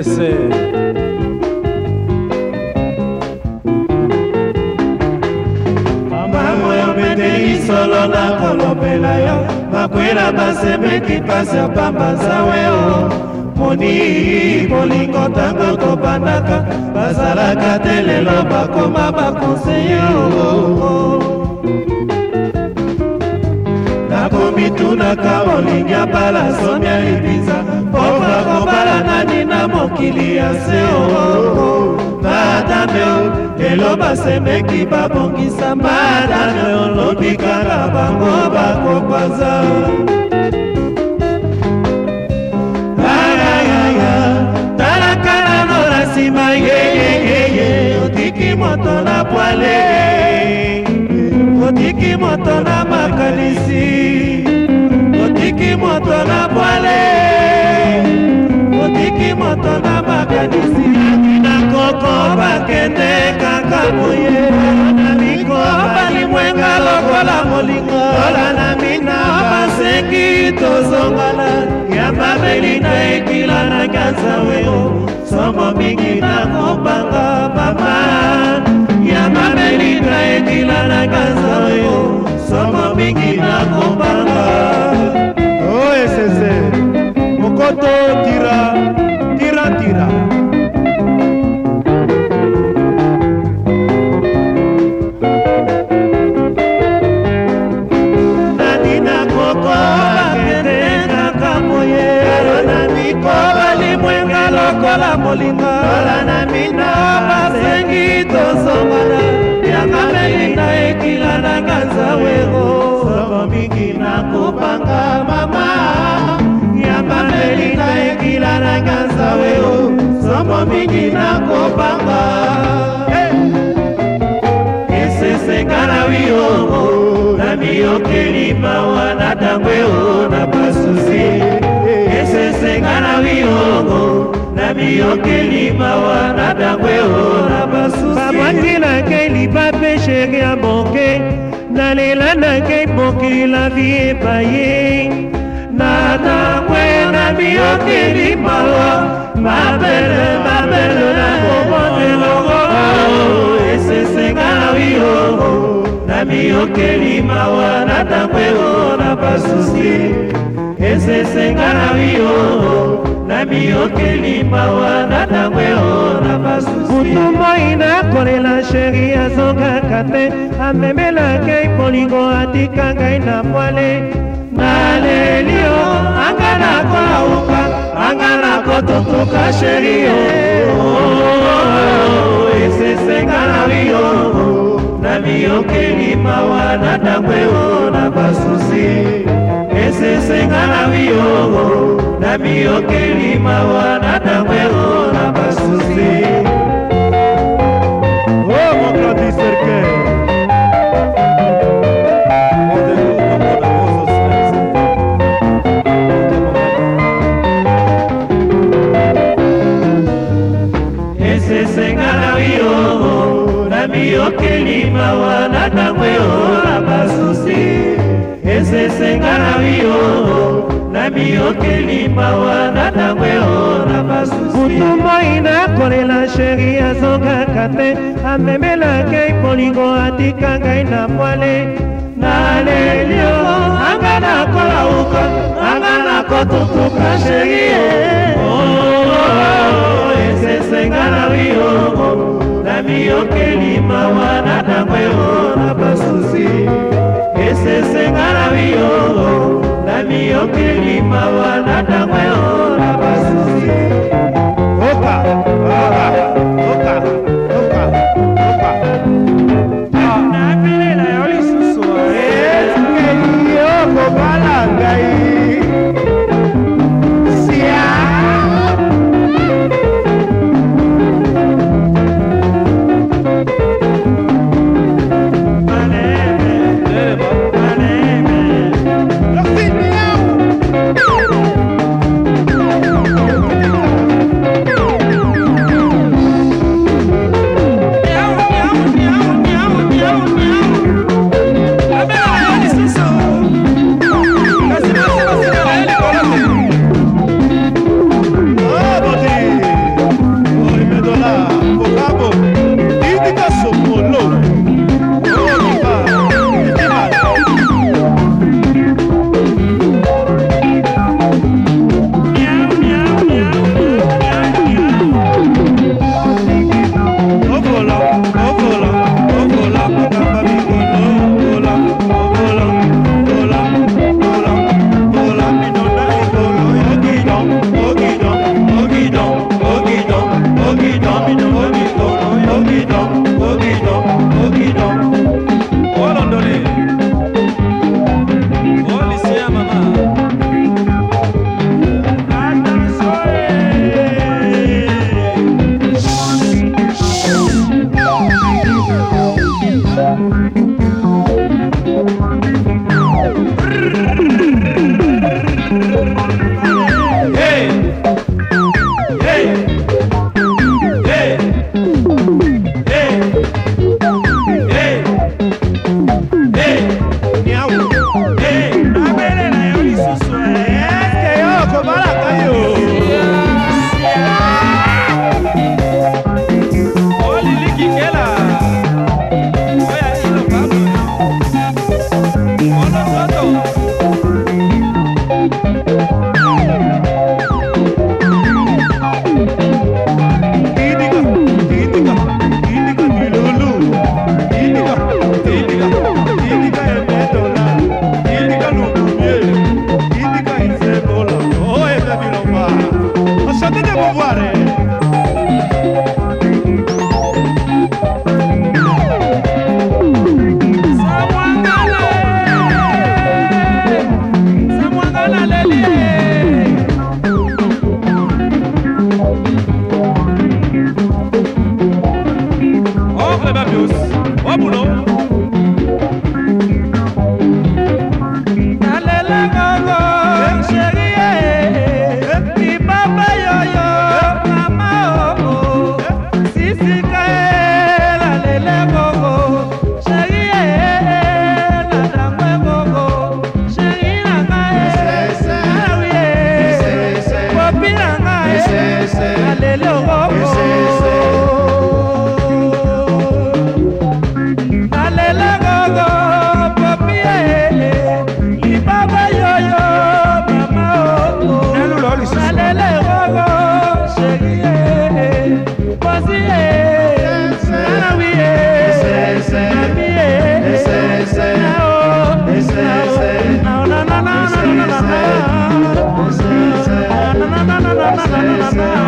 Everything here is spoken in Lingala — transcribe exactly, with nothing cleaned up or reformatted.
sese mama moyo mbendeli solo na kolobela yo makwela basemeki pasi ya pamba zaweo moni bolingo tango tobandaka bazalaka te lelo bakoma bakonseye nakomitunaka olingia bala sonia libiza pova kobala nani na mokili ya seo madame lelo basemeki babongisa madame olobikaka bango bakokwaza sima yeyeyeye otiki moto na pwale otiki moto na makanisi otiki moto na pwale otiki moto na makanisi na koko bakende kaka moye na miko balimwenga lokola molingo ola na mina basengi tozongala ya babeli na ekila na kanzaweo somo mingi na kopanga mama ya mameli na ekila na kanzaweo somo mingi na kopanga oye sese mokoto tira tira tira nadina koko bakende kaka moye na mikoba limwenga lokola molinga ola na mina basengi tozongana ya mameli na ekila na kanzaweo somo mingi na kopanga mama ya mameli na ekila na kanzaweo somo mingi na kopanga esesengana wiongo na miyokeli mawa na tangweo na basusi esesengana wiongo na miyokeli mawa na tangweo na basusi babwati na keli bape sheri ya moke nalela na kei moki la vie epaye na tangwe na miyokeli mawa mabele mabele na komotelogo esesengana wiongo na miyokeli mawa na tangweo na basusi esesengana wiongo na miyokeli mawa na tangweo na basusi kutumbo inakolela sheri azongaka te amemelaka bolingo atika ngai na pwale nalelio anga nakouka anga nakototoka sherio esesengana wiongo na miyokeli mawa na tangweo na basusi esesengana wiongo na miyokeli mawa na tangweo na basusi oh mon grand discerqueur esesengana wiongo na miyokeli mawa na tangweo na basusi esesengana wiongo na miyokeli mawa na tangweo na basusi kutumbo inakolela sheri azongaka te amemelaka bolingo atika ngai na pwale nalelio anga nakolauka anga nakotutuka sherie esesengana wiongo na miyokeli mawa na tangweo na basusi esesengana wiongo na miyokeli mawa na tangweo na basusi oka oka oka oka oka na bilela yo lisusu esengeli yo kobala ngai Maneme, maneme, maneme. na na na